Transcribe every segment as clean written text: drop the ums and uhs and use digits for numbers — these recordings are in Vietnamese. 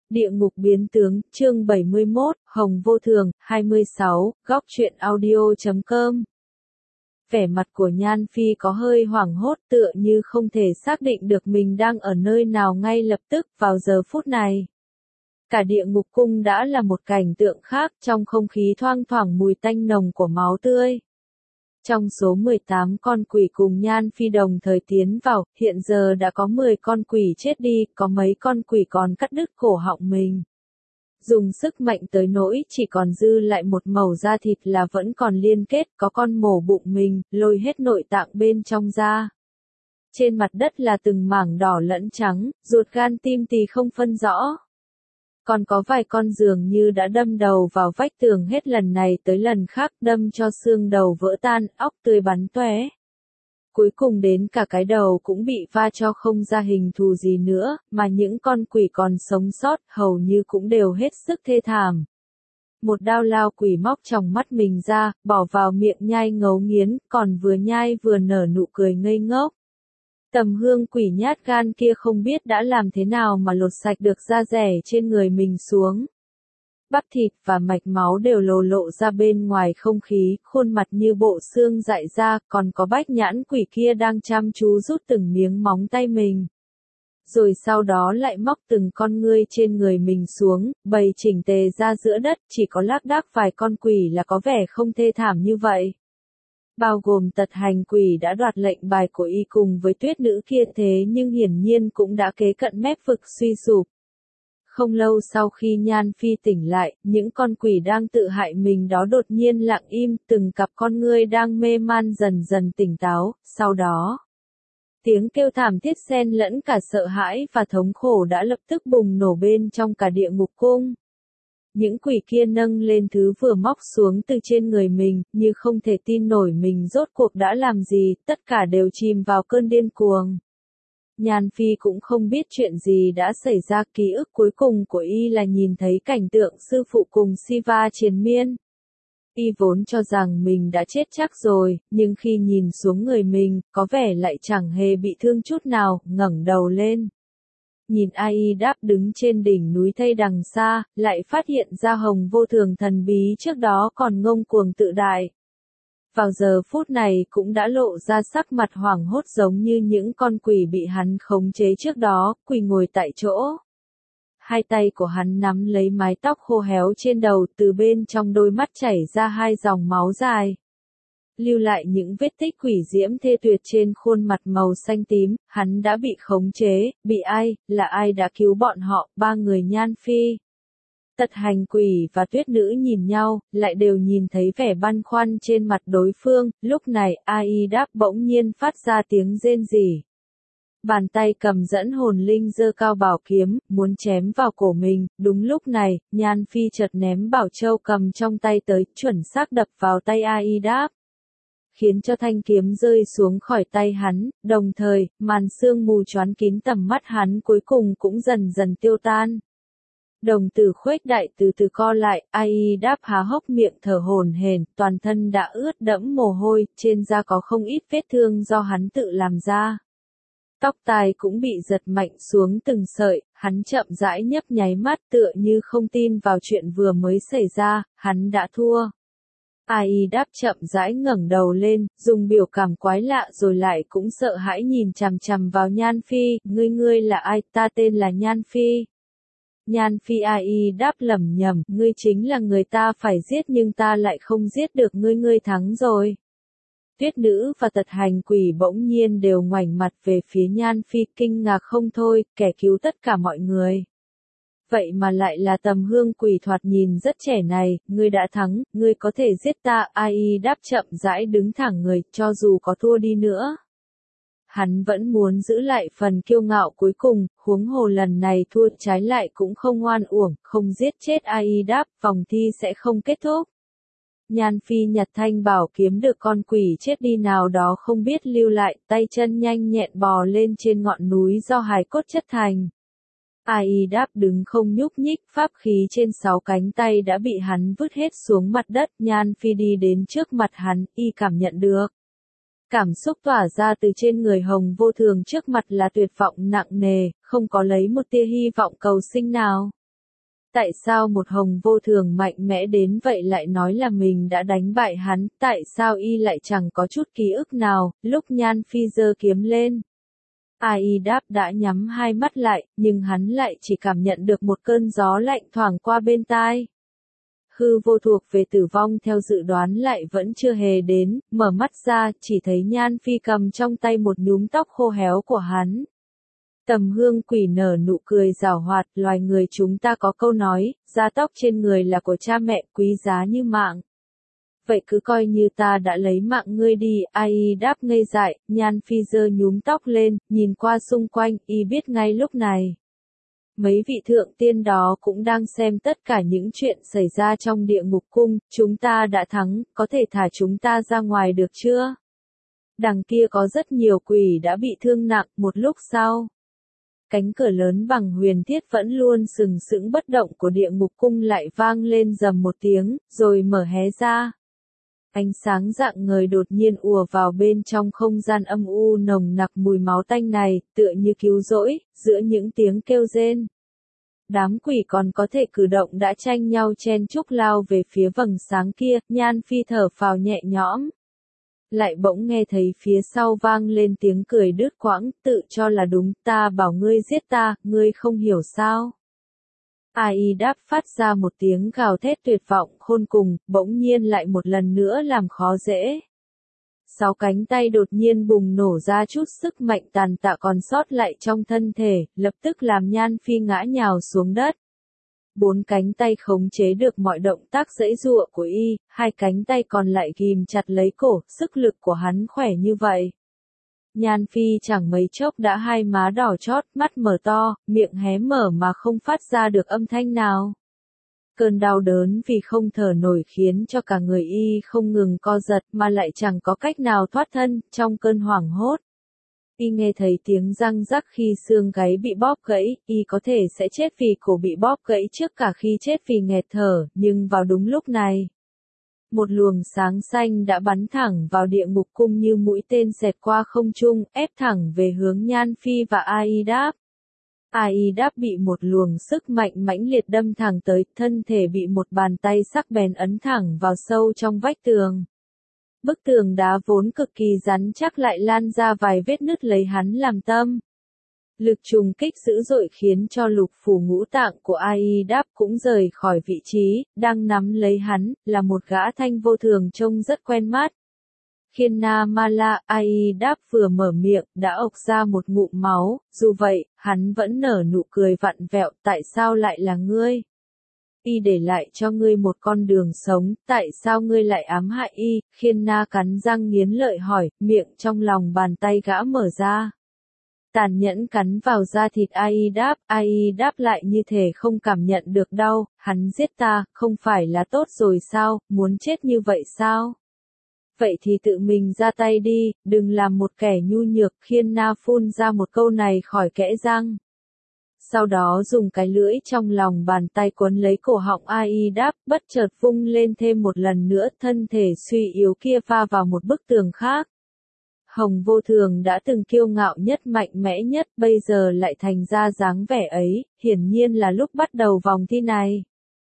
Địa ngục biến tướng, chương 71, Hồng Vô Thường, 26, góc truyện audio.com. Vẻ mặt của Nhan Phi có hơi hoảng hốt, tựa như không thể xác định được mình đang ở nơi nào ngay lập tức vào giờ phút này. Cả địa ngục cung đã là một cảnh tượng khác, trong không khí thoang thoảng mùi tanh nồng của máu tươi. Trong số 18 con quỷ cùng Nhan Phi đồng thời tiến vào, hiện giờ đã có 10 con quỷ chết đi, có mấy con quỷ còn cắt đứt cổ họng mình. Dùng sức mạnh tới nỗi chỉ còn dư lại một mẩu da thịt là vẫn còn liên kết, có con mổ bụng mình, lôi hết nội tạng bên trong ra. Trên mặt đất là từng mảng đỏ lẫn trắng, ruột gan tim tỳ không phân rõ. Còn có vài con dường như đã đâm đầu vào vách tường hết lần này tới lần khác, đâm cho xương đầu vỡ tan, óc tươi bắn tóe. Cuối cùng đến cả cái đầu cũng bị va cho không ra hình thù gì nữa, mà những con quỷ còn sống sót hầu như cũng đều hết sức thê thảm. Một đao lao quỷ móc trong mắt mình ra, bỏ vào miệng nhai ngấu nghiến, còn vừa nhai vừa nở nụ cười ngây ngốc. Tầm hương quỷ nhát gan kia không biết đã làm thế nào mà lột sạch được da rẻ trên người mình xuống. Bắp thịt và mạch máu đều lộ ra bên ngoài không khí, khuôn mặt như bộ xương dại ra, còn có bách nhãn quỷ kia đang chăm chú rút từng miếng móng tay mình. Rồi sau đó lại móc từng con ngươi trên người mình xuống, bày chỉnh tề ra giữa đất, chỉ có lác đác vài con quỷ là có vẻ không thê thảm như vậy. Bao gồm Tật Hành quỷ đã đoạt lệnh bài của y cùng với tuyết nữ kia, thế nhưng hiển nhiên cũng đã kế cận mép vực suy sụp. Không lâu sau khi Nhan Phi tỉnh lại, những con quỷ đang tự hại mình đó đột nhiên lặng im, từng cặp con ngươi đang mê man dần dần tỉnh táo, sau đó. Tiếng kêu thảm thiết xen lẫn cả sợ hãi và thống khổ đã lập tức bùng nổ bên trong cả địa ngục cung. Những quỷ kia nâng lên thứ vừa móc xuống từ trên người mình, như không thể tin nổi mình rốt cuộc đã làm gì, tất cả đều chìm vào cơn điên cuồng. Nhan Phi cũng không biết chuyện gì đã xảy ra, ký ức cuối cùng của y là nhìn thấy cảnh tượng sư phụ cùng Siva triền miên. Y vốn cho rằng mình đã chết chắc rồi, nhưng khi nhìn xuống người mình, có vẻ lại chẳng hề bị thương chút nào, ngẩng đầu lên. Nhìn Ai Đáp đứng trên đỉnh núi Tây đằng xa, lại phát hiện ra Hồng Vô Thường thần bí trước đó còn ngông cuồng tự đại. Vào giờ phút này cũng đã lộ ra sắc mặt hoảng hốt giống như những con quỷ bị hắn khống chế trước đó, quỳ ngồi tại chỗ. Hai tay của hắn nắm lấy mái tóc khô héo trên đầu, từ bên trong đôi mắt chảy ra hai dòng máu dài. Lưu lại những vết tích quỷ diễm thê tuyệt trên khuôn mặt màu xanh tím, hắn đã bị khống chế, bị ai, là ai đã cứu bọn họ, ba người Nhan Phi. Tật Hành quỷ và tuyết nữ nhìn nhau, lại đều nhìn thấy vẻ băn khoăn trên mặt đối phương, lúc này Ai Đáp bỗng nhiên phát ra tiếng rên rỉ. Bàn tay cầm dẫn hồn linh giơ cao bảo kiếm, muốn chém vào cổ mình, đúng lúc này, Nhan Phi chợt ném bảo châu cầm trong tay tới, chuẩn xác đập vào tay Ai Đáp. Khiến cho thanh kiếm rơi xuống khỏi tay hắn, đồng thời, màn sương mù choán kín tầm mắt hắn cuối cùng cũng dần dần tiêu tan. Đồng tử khuếch đại từ từ co lại, Ai Đáp há hốc miệng thở hổn hển, toàn thân đã ướt đẫm mồ hôi, trên da có không ít vết thương do hắn tự làm ra. Tóc tai cũng bị giật mạnh xuống từng sợi, hắn chậm rãi nhấp nháy mắt tựa như không tin vào chuyện vừa mới xảy ra, hắn đã thua. Ai Đáp chậm rãi ngẩng đầu lên, dùng biểu cảm quái lạ rồi lại cũng sợ hãi nhìn chằm chằm vào Nhan Phi, ngươi là ai, ta tên là Nhan Phi. Nhan Phi Ai Đáp lẩm nhẩm, ngươi chính là người ta phải giết nhưng ta lại không giết được ngươi thắng rồi. Tuyết nữ và Tật Hành quỷ bỗng nhiên đều ngoảnh mặt về phía Nhan Phi, kinh ngạc không thôi, kẻ cứu tất cả mọi người. Vậy mà lại là Tầm Hương quỷ thoạt nhìn rất trẻ này, ngươi đã thắng, ngươi có thể giết ta, Ai Đáp chậm rãi đứng thẳng người, cho dù có thua đi nữa. Hắn vẫn muốn giữ lại phần kiêu ngạo cuối cùng, huống hồ lần này thua trái lại cũng không oan uổng, không giết chết Ai Đáp, vòng thi sẽ không kết thúc. Nhan Phi nhặt thanh bảo kiếm được con quỷ chết đi nào đó không biết lưu lại, tay chân nhanh nhẹn bò lên trên ngọn núi do hài cốt chất thành. Ai Đáp đứng không nhúc nhích, pháp khí trên 6 cánh tay đã bị hắn vứt hết xuống mặt đất, Nhan Phi đi đến trước mặt hắn, y cảm nhận được. Cảm xúc tỏa ra từ trên người Hồng Vô Thường trước mặt là tuyệt vọng nặng nề, không có lấy một tia hy vọng cầu sinh nào. Tại sao một hồng vô thường mạnh mẽ đến vậy lại nói là mình đã đánh bại hắn, tại sao y lại chẳng có chút ký ức nào, lúc Nhan Phi giơ kiếm lên. Ai đáp đã nhắm hai mắt lại, nhưng hắn lại chỉ cảm nhận được một cơn gió lạnh thoảng qua bên tai. Hư vô thuộc về tử vong theo dự đoán lại vẫn chưa hề đến, mở mắt ra, chỉ thấy Nhan Phi cầm trong tay một nhúm tóc khô héo của hắn. Tầm Hương Quỷ nở nụ cười giảo hoạt, loài người chúng ta có câu nói, da tóc trên người là của cha mẹ, quý giá như mạng. Vậy cứ coi như ta đã lấy mạng ngươi đi, ai đáp ngây dại, Nhan Phi giơ nhúm tóc lên, nhìn qua xung quanh, y biết ngay lúc này. Mấy vị thượng tiên đó cũng đang xem tất cả những chuyện xảy ra trong địa ngục cung, chúng ta đã thắng, có thể thả chúng ta ra ngoài được chưa? Đằng kia có rất nhiều quỷ đã bị thương nặng, một lúc sau. Cánh cửa lớn bằng huyền thiết vẫn luôn sừng sững bất động của địa ngục cung lại vang lên rầm một tiếng, rồi mở hé ra. Ánh sáng rạng ngời đột nhiên ùa vào bên trong không gian âm u nồng nặc mùi máu tanh này, tựa như cứu rỗi, giữa những tiếng kêu rên. Đám quỷ còn có thể cử động đã tranh nhau chen chúc lao về phía vầng sáng kia, Nhan Phi thở phào nhẹ nhõm. Lại bỗng nghe thấy phía sau vang lên tiếng cười đứt quãng, tự cho là đúng, ta bảo ngươi giết ta, ngươi không hiểu sao. Ai đáp phát ra một tiếng gào thét tuyệt vọng khôn cùng, bỗng nhiên lại một lần nữa làm khó dễ. 6 cánh tay đột nhiên bùng nổ ra chút sức mạnh tàn tạ còn sót lại trong thân thể, lập tức làm Nhan Phi ngã nhào xuống đất. 4 cánh tay khống chế được mọi động tác giãy giụa của y, 2 cánh tay còn lại ghim chặt lấy cổ, sức lực của hắn khỏe như vậy. Nhan Phi chẳng mấy chốc đã hai má đỏ chót, mắt mở to, miệng hé mở mà không phát ra được âm thanh nào. Cơn đau đớn vì không thở nổi khiến cho cả người y không ngừng co giật mà lại chẳng có cách nào thoát thân, trong cơn hoảng hốt. Y nghe thấy tiếng răng rắc khi xương gáy bị bóp gãy, y có thể sẽ chết vì cổ bị bóp gãy trước cả khi chết vì nghẹt thở, nhưng vào đúng lúc này. Một luồng sáng xanh đã bắn thẳng vào địa ngục cung như mũi tên xẹt qua không trung, ép thẳng về hướng Nhan Phi và Ai Đáp. Ai Đáp bị một luồng sức mạnh mãnh liệt đâm thẳng tới, thân thể bị một bàn tay sắc bén ấn thẳng vào sâu trong vách tường. Bức tường đá vốn cực kỳ rắn chắc lại lan ra vài vết nứt lấy hắn làm tâm. Lực trùng kích dữ dội khiến cho lục phủ ngũ tạng của Ai Đáp cũng rời khỏi vị trí, đang nắm lấy hắn, là một gã thanh vô thường trông rất quen mắt. Khiên Na Ma La, Ai Đáp vừa mở miệng, đã ộc ra một ngụm máu, dù vậy, hắn vẫn nở nụ cười vặn vẹo, tại sao lại là ngươi? Y để lại cho ngươi một con đường sống, tại sao ngươi lại ám hại y? Khiên Na cắn răng nghiến lợi hỏi, miệng trong lòng bàn tay gã mở ra. Tàn nhẫn cắn vào da thịt Ai Đáp lại như thể không cảm nhận được đau, hắn giết ta, không phải là tốt rồi sao, muốn chết như vậy sao? Vậy thì tự mình ra tay đi, đừng làm một kẻ nhu nhược. Khiên Na phun ra một câu này khỏi kẽ răng. Sau đó dùng cái lưỡi trong lòng bàn tay quấn lấy cổ họng Ai Đáp, bất chợt vung lên thêm một lần nữa, thân thể suy yếu kia va vào một bức tường khác. Hồng vô thường đã từng kiêu ngạo nhất mạnh mẽ nhất, bây giờ lại thành ra dáng vẻ ấy, hiển nhiên là lúc bắt đầu vòng thi này.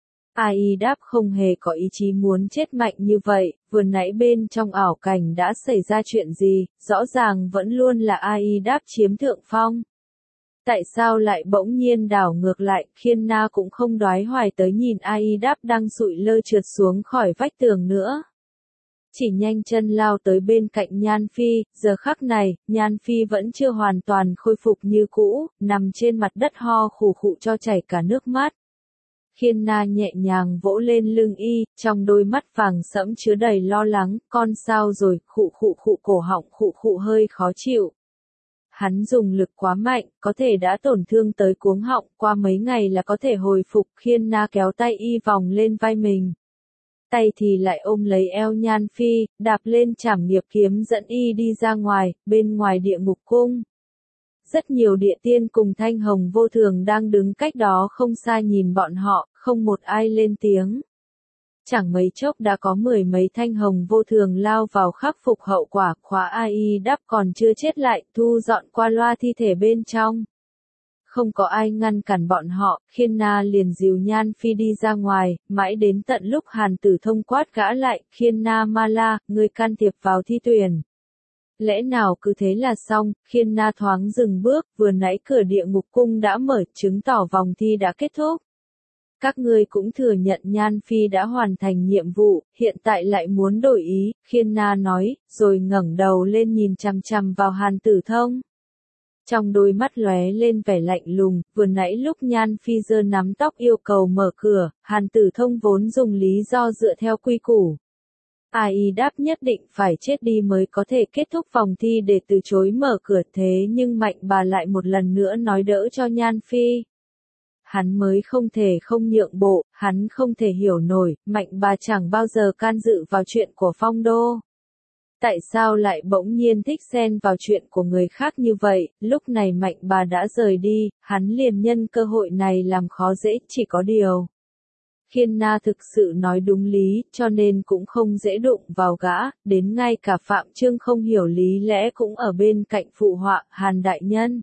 Ai Đáp không hề có ý chí muốn chết mạnh như vậy, vừa nãy bên trong ảo cảnh đã xảy ra chuyện gì, rõ ràng vẫn luôn là Ai Đáp chiếm thượng phong. Tại sao lại bỗng nhiên đảo ngược lại, Khiên Na cũng không đoái hoài tới nhìn Ai Đáp đang sụi lơ trượt xuống khỏi vách tường nữa. Chỉ nhanh chân lao tới bên cạnh Nhan Phi, giờ khắc này, Nhan Phi vẫn chưa hoàn toàn khôi phục như cũ, nằm trên mặt đất ho khủ khụ cho chảy cả nước mắt. Khiên Na nhẹ nhàng vỗ lên lưng y, trong đôi mắt vàng sẫm chứa đầy lo lắng, con sao rồi, khụ khụ cổ họng khụ khụ hơi khó chịu. Hắn dùng lực quá mạnh, có thể đã tổn thương tới cuống họng, qua mấy ngày là có thể hồi phục. Khiên Na kéo tay y vòng lên vai mình. Tay thì lại ôm lấy eo Nhan Phi, đạp lên trảm nghiệp kiếm dẫn y đi ra ngoài, bên ngoài địa ngục cung. Rất nhiều địa tiên cùng thanh hồng vô thường đang đứng cách đó không xa nhìn bọn họ, không một ai lên tiếng. Chẳng mấy chốc đã có 10 mấy thanh hồng vô thường lao vào khắc phục hậu quả, khóa Ai Đáp còn chưa chết lại, thu dọn qua loa thi thể bên trong. không có ai ngăn cản bọn họ, Khiên Na liền dìu Nhan Phi đi ra ngoài, mãi đến tận lúc Hàn Tử Thông quát gã lại, Khiên Na Ma La, ngươi can thiệp vào thi tuyển. Lẽ nào cứ thế là xong, Khiên Na thoáng dừng bước, vừa nãy cửa địa ngục cung đã mở, chứng tỏ vòng thi đã kết thúc. Các ngươi cũng thừa nhận Nhan Phi đã hoàn thành nhiệm vụ, hiện tại lại muốn đổi ý, Khiên Na nói, rồi ngẩng đầu lên nhìn chằm chằm vào Hàn Tử Thông. Trong đôi mắt lóe lên vẻ lạnh lùng, vừa nãy lúc Nhan Phi giơ nắm tóc yêu cầu mở cửa, Hàn Tử Thông vốn dùng lý do dựa theo quy củ. AI đáp nhất định phải chết đi mới có thể kết thúc vòng thi để từ chối mở cửa, thế nhưng Mạnh Bà lại một lần nữa nói đỡ cho Nhan Phi. Hắn mới không thể không nhượng bộ, hắn không thể hiểu nổi, Mạnh Bà chẳng bao giờ can dự vào chuyện của Phong Đô. Tại sao lại bỗng nhiên thích xen vào chuyện của người khác như vậy, lúc này Mạnh Bà đã rời đi, hắn liền nhân cơ hội này làm khó dễ, chỉ có điều. Khiên Na thực sự nói đúng lý, cho nên cũng không dễ đụng vào gã, đến ngay cả Phạm Trương không hiểu lý lẽ cũng ở bên cạnh phụ họa, Hàn đại nhân.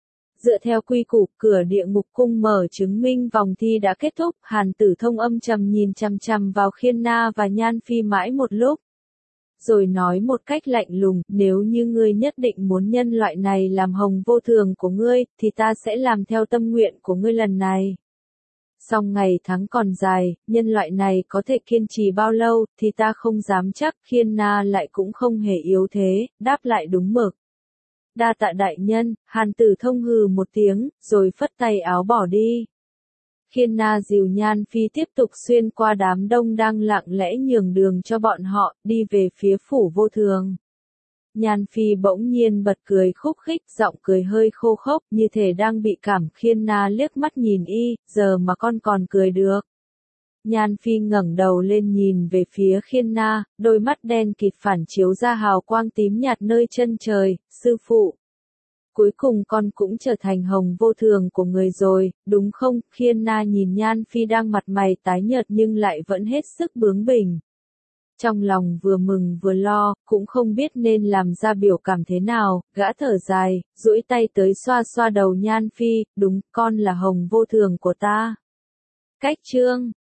Dựa theo quy củ, cửa địa ngục cung mở chứng minh vòng thi đã kết thúc, Hàn Tử Thông âm trầm nhìn chằm chằm vào Khiên Na và Nhan Phi mãi một lúc. Rồi nói một cách lạnh lùng, nếu như ngươi nhất định muốn nhân loại này làm hồng vô thường của ngươi, thì ta sẽ làm theo tâm nguyện của ngươi lần này. Song ngày tháng còn dài, nhân loại này có thể kiên trì bao lâu, thì ta không dám chắc, Khiên Na lại cũng không hề yếu thế, đáp lại đúng mực. Đa tạ đại nhân, Hàn Tử Thông hừ một tiếng, rồi phất tay áo bỏ đi. Khiên Na dìu Nhan Phi tiếp tục xuyên qua đám đông đang lặng lẽ nhường đường cho bọn họ, đi về phía phủ vô thường. Nhan Phi bỗng nhiên bật cười khúc khích, giọng cười hơi khô khốc, như thể đang bị cảm. Khiên Na liếc mắt nhìn y, giờ mà con còn cười được. Nhan Phi ngẩng đầu lên nhìn về phía Khiên Na, đôi mắt đen kịt phản chiếu ra hào quang tím nhạt nơi chân trời, sư phụ. Cuối cùng con cũng trở thành hồng vô thường của người rồi, đúng không? Khiên Na nhìn Nhan Phi đang mặt mày tái nhợt nhưng lại vẫn hết sức bướng bỉnh. Trong lòng vừa mừng vừa lo, cũng không biết nên làm ra biểu cảm thế nào, gã thở dài, duỗi tay tới xoa xoa đầu Nhan Phi, đúng, con là hồng vô thường của ta. Cách chương